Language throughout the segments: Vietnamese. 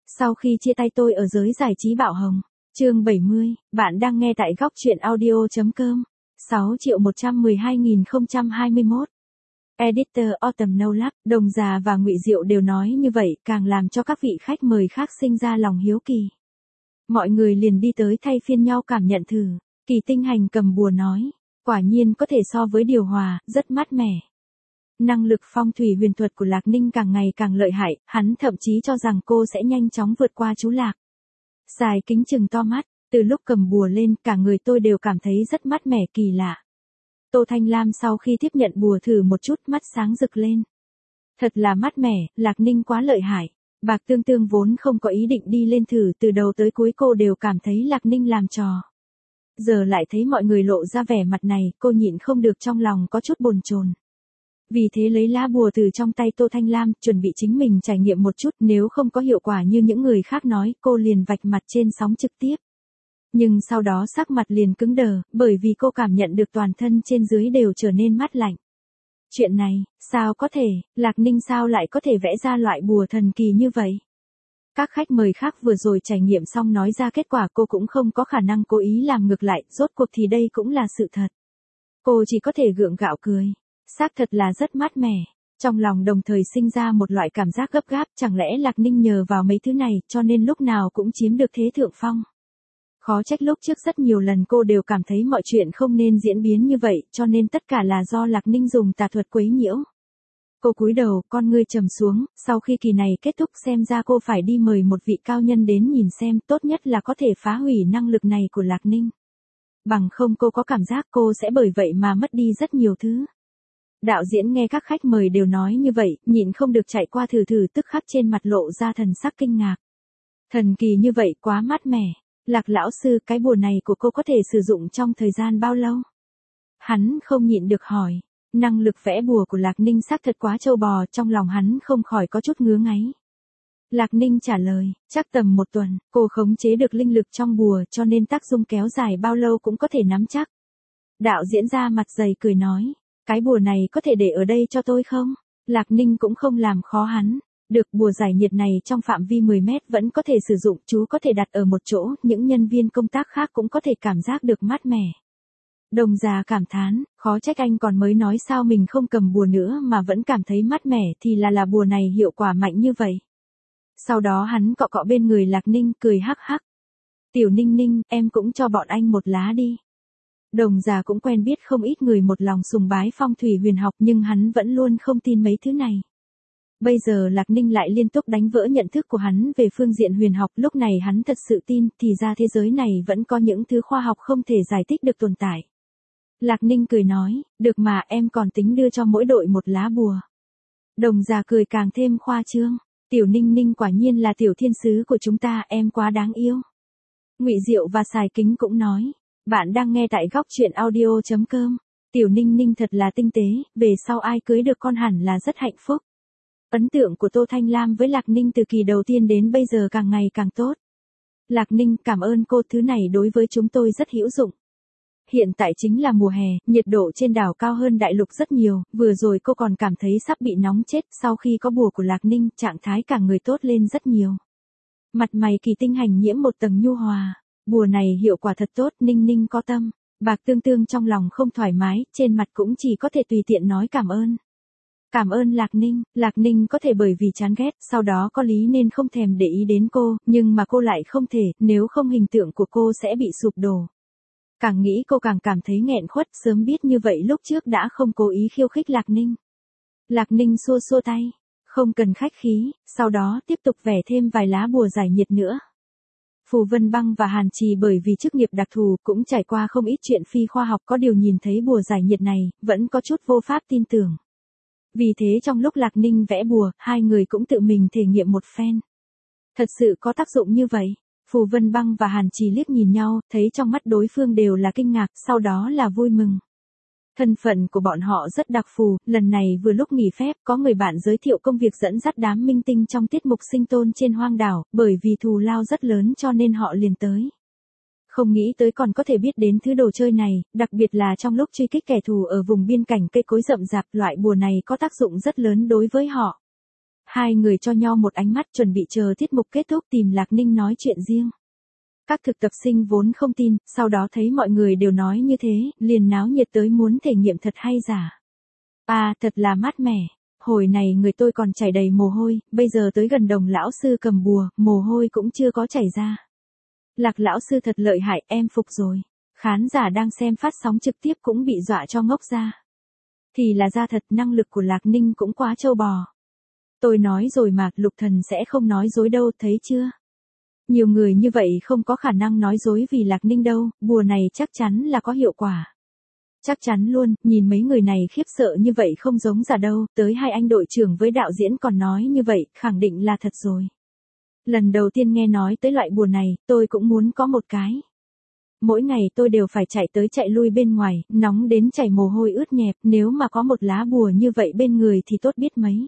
Sau khi chia tay tôi ở giới giải trí bạo hồng. Chương 70, bạn đang nghe tại góc truyện audio.com. 6.112.021. Editor Autumn No Lab, Đồng Già và Ngụy Diệu đều nói như vậy, càng làm cho các vị khách mời khác sinh ra lòng hiếu kỳ. Mọi người liền đi tới thay phiên nhau cảm nhận thử. Kỳ Tinh Hành cầm bùa nói, quả nhiên có thể so với điều hòa, rất mát mẻ. Năng lực phong thủy huyền thuật của Lạc Ninh càng ngày càng lợi hại, hắn thậm chí cho rằng cô sẽ nhanh chóng vượt qua chú Lạc. Sài Kính chừng to mắt, từ lúc cầm bùa lên, cả người tôi đều cảm thấy rất mát mẻ kỳ lạ. Tô Thanh Lam sau khi tiếp nhận bùa thử một chút, mắt sáng rực lên. Thật là mát mẻ, Lạc Ninh quá lợi hại. Bạc Tương Tương vốn không có ý định đi lên thử, từ đầu tới cuối cô đều cảm thấy Lạc Ninh làm trò. Giờ lại thấy mọi người lộ ra vẻ mặt này, cô nhịn không được trong lòng có chút bồn chồn. Vì thế lấy lá bùa từ trong tay Tô Thanh Lam, chuẩn bị chính mình trải nghiệm một chút, nếu không có hiệu quả như những người khác nói, cô liền vạch mặt trên sóng trực tiếp. Nhưng sau đó sắc mặt liền cứng đờ, bởi vì cô cảm nhận được toàn thân trên dưới đều trở nên mát lạnh. Chuyện này, sao có thể, Lạc Ninh sao lại có thể vẽ ra loại bùa thần kỳ như vậy? Các khách mời khác vừa rồi trải nghiệm xong nói ra kết quả cô cũng không có khả năng cố ý làm ngược lại, rốt cuộc thì đây cũng là sự thật. Cô chỉ có thể gượng gạo cười. Xác thật là rất mát mẻ. Trong lòng đồng thời sinh ra một loại cảm giác gấp gáp, chẳng lẽ Lạc Ninh nhờ vào mấy thứ này, cho nên lúc nào cũng chiếm được thế thượng phong. Khó trách lúc trước rất nhiều lần cô đều cảm thấy mọi chuyện không nên diễn biến như vậy, cho nên tất cả là do Lạc Ninh dùng tà thuật quấy nhiễu. Cô cúi đầu, con ngươi trầm xuống, sau khi kỳ này kết thúc xem ra cô phải đi mời một vị cao nhân đến nhìn xem, tốt nhất là có thể phá hủy năng lực này của Lạc Ninh. Bằng không cô có cảm giác cô sẽ bởi vậy mà mất đi rất nhiều thứ. Đạo diễn nghe các khách mời đều nói như vậy, nhịn không được chạy qua thử tức khắc trên mặt lộ ra thần sắc kinh ngạc. Thần kỳ như vậy quá mát mẻ. Lạc lão sư, cái bùa này của cô có thể sử dụng trong thời gian bao lâu? Hắn không nhịn được hỏi. Năng lực vẽ bùa của Lạc Ninh xác thật quá trâu bò, trong lòng hắn không khỏi có chút ngứa ngáy. Lạc Ninh trả lời, chắc tầm 1 tuần, cô khống chế được linh lực trong bùa cho nên tác dụng kéo dài bao lâu cũng có thể nắm chắc. Đạo diễn ra mặt dày cười nói, cái bùa này có thể để ở đây cho tôi không? Lạc Ninh cũng không làm khó hắn. Được, bùa giải nhiệt này trong phạm vi 10 mét vẫn có thể sử dụng, chú có thể đặt ở một chỗ, những nhân viên công tác khác cũng có thể cảm giác được mát mẻ. Đồng Già cảm thán, khó trách anh còn mới nói sao mình không cầm bùa nữa mà vẫn cảm thấy mát mẻ, thì là bùa này hiệu quả mạnh như vậy. Sau đó hắn cọ cọ bên người Lạc Ninh, cười hắc hắc. Tiểu Ninh Ninh, em cũng cho bọn anh một lá đi. Đồng Già cũng quen biết không ít người một lòng sùng bái phong thủy huyền học, nhưng hắn vẫn luôn không tin mấy thứ này. Bây giờ Lạc Ninh lại liên tục đánh vỡ nhận thức của hắn về phương diện huyền học, lúc này hắn thật sự tin, thì ra thế giới này vẫn có những thứ khoa học không thể giải thích được tồn tại. Lạc Ninh cười nói, được mà, em còn tính đưa cho mỗi đội một lá bùa. Đồng Già cười càng thêm khoa trương, Tiểu Ninh Ninh quả nhiên là tiểu thiên sứ của chúng ta, em quá đáng yêu. Ngụy Diệu và Sài Kính cũng nói, bạn đang nghe tại góc truyện audio.com. Tiểu Ninh Ninh thật là tinh tế, về sau ai cưới được con hẳn là rất hạnh phúc. Ấn tượng của Tô Thanh Lam với Lạc Ninh từ kỳ đầu tiên đến bây giờ càng ngày càng tốt. Lạc Ninh, cảm ơn cô, thứ này đối với chúng tôi rất hữu dụng. Hiện tại chính là mùa hè, nhiệt độ trên đảo cao hơn đại lục rất nhiều, vừa rồi cô còn cảm thấy sắp bị nóng chết, sau khi có bùa của Lạc Ninh, trạng thái cả người tốt lên rất nhiều. Mặt mày Kỳ Tinh Hành nhiễm một tầng nhu hòa, bùa này hiệu quả thật tốt, Ninh Ninh có tâm. Bạc Tương Tương trong lòng không thoải mái, trên mặt cũng chỉ có thể tùy tiện nói cảm ơn. Cảm ơn Lạc Ninh có thể bởi vì chán ghét, sau đó có lý nên không thèm để ý đến cô, nhưng mà cô lại không thể, nếu không hình tượng của cô sẽ bị sụp đổ. Càng nghĩ cô càng cảm thấy nghẹn khuất, sớm biết như vậy lúc trước đã không cố ý khiêu khích Lạc Ninh. Lạc Ninh xua xua tay, không cần khách khí, sau đó tiếp tục vẽ thêm vài lá bùa giải nhiệt nữa. Phù Vân Băng và Hàn Trì bởi vì chức nghiệp đặc thù cũng trải qua không ít chuyện phi khoa học, có điều nhìn thấy bùa giải nhiệt này, vẫn có chút vô pháp tin tưởng. Vì thế trong lúc Lạc Ninh vẽ bùa, hai người cũng tự mình thể nghiệm một phen. Thật sự có tác dụng như vậy. Phù Vân Băng và Hàn Trì liếc nhìn nhau, thấy trong mắt đối phương đều là kinh ngạc, sau đó là vui mừng. Thân phận của bọn họ rất đặc thù, lần này vừa lúc nghỉ phép, có người bạn giới thiệu công việc dẫn dắt đám minh tinh trong tiết mục sinh tồn trên hoang đảo, bởi vì thù lao rất lớn cho nên họ liền tới. Không nghĩ tới còn có thể biết đến thứ đồ chơi này, đặc biệt là trong lúc truy kích kẻ thù ở vùng biên cảnh cây cối rậm rạp, loại bùa này có tác dụng rất lớn đối với họ. Hai người cho nhau một ánh mắt chuẩn bị chờ tiết mục kết thúc tìm Lạc Ninh nói chuyện riêng. Các thực tập sinh vốn không tin, sau đó thấy mọi người đều nói như thế, liền náo nhiệt tới muốn thể nghiệm thật hay giả. À, thật là mát mẻ. Hồi này người tôi còn chảy đầy mồ hôi, bây giờ tới gần Đồng lão sư cầm bùa, mồ hôi cũng chưa có chảy ra. Lạc lão sư thật lợi hại, em phục rồi. Khán giả đang xem phát sóng trực tiếp cũng bị dọa cho ngốc ra. Thì là ra thật, năng lực của Lạc Ninh cũng quá trâu bò. Tôi nói rồi mà, Lục Thần sẽ không nói dối đâu, thấy chưa? Nhiều người như vậy không có khả năng nói dối vì Lạc Ninh đâu, bùa này chắc chắn là có hiệu quả. Chắc chắn luôn, nhìn mấy người này khiếp sợ như vậy không giống giả đâu, tới hai anh đội trưởng với đạo diễn còn nói như vậy, khẳng định là thật rồi. Lần đầu tiên nghe nói tới loại bùa này, tôi cũng muốn có một cái. Mỗi ngày tôi đều phải chạy tới chạy lui bên ngoài, nóng đến chảy mồ hôi ướt nhẹp, nếu mà có một lá bùa như vậy bên người thì tốt biết mấy.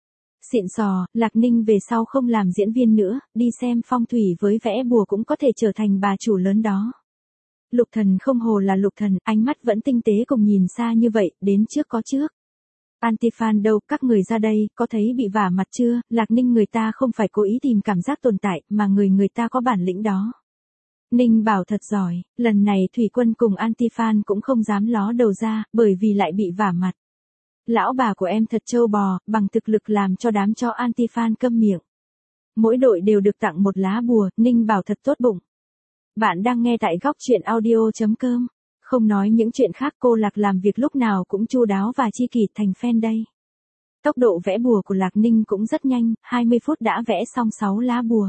Xịn sò, Lạc Ninh về sau không làm diễn viên nữa, đi xem phong thủy với vẽ bùa cũng có thể trở thành bà chủ lớn đó. Lục Thần không hồ là Lục Thần, ánh mắt vẫn tinh tế cùng nhìn xa như vậy, đến trước có trước. Antifan đâu, các người ra đây, có thấy bị vả mặt chưa? Lạc Ninh người ta không phải cố ý tìm cảm giác tồn tại, mà người ta có bản lĩnh đó. Ninh bảo thật giỏi, lần này Thủy Quân cùng Antifan cũng không dám ló đầu ra, bởi vì lại bị vả mặt. Lão bà của em thật trâu bò, bằng thực lực làm cho đám cho Antifan câm miệng. Mỗi đội đều được tặng một lá bùa, Ninh bảo thật tốt bụng. Bạn đang nghe tại góc truyện audio.com. Không nói những chuyện khác, cô Lạc làm việc lúc nào cũng chu đáo và chi kỷ, thành fan đây. Tốc độ vẽ bùa của Lạc Ninh cũng rất nhanh, 20 phút đã vẽ xong 6 lá bùa.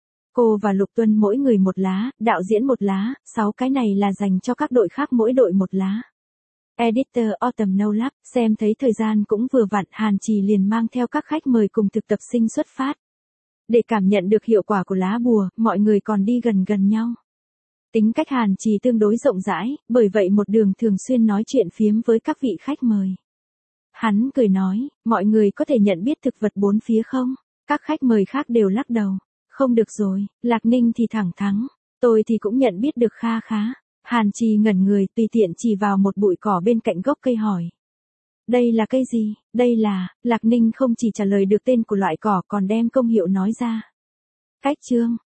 Cô và Lục Tuân mỗi người một lá, đạo diễn một lá, 6 cái này là dành cho các đội khác mỗi đội một lá. Editor Autumn No Lab, xem thấy thời gian cũng vừa vặn, Hàn Trì liền mang theo các khách mời cùng thực tập sinh xuất phát. Để cảm nhận được hiệu quả của lá bùa, mọi người còn đi gần nhau. Tính cách Hàn Trì tương đối rộng rãi, bởi vậy một đường thường xuyên nói chuyện phiếm với các vị khách mời. Hắn cười nói, mọi người có thể nhận biết thực vật bốn phía không? Các khách mời khác đều lắc đầu. Không được rồi, Lạc Ninh thì thẳng thắn, tôi thì cũng nhận biết được kha khá. Hàn Trì ngẩn người, tùy tiện chỉ vào một bụi cỏ bên cạnh gốc cây hỏi. Đây là cây gì? Đây là, Lạc Ninh không chỉ trả lời được tên của loại cỏ còn đem công hiệu nói ra. Cách chương,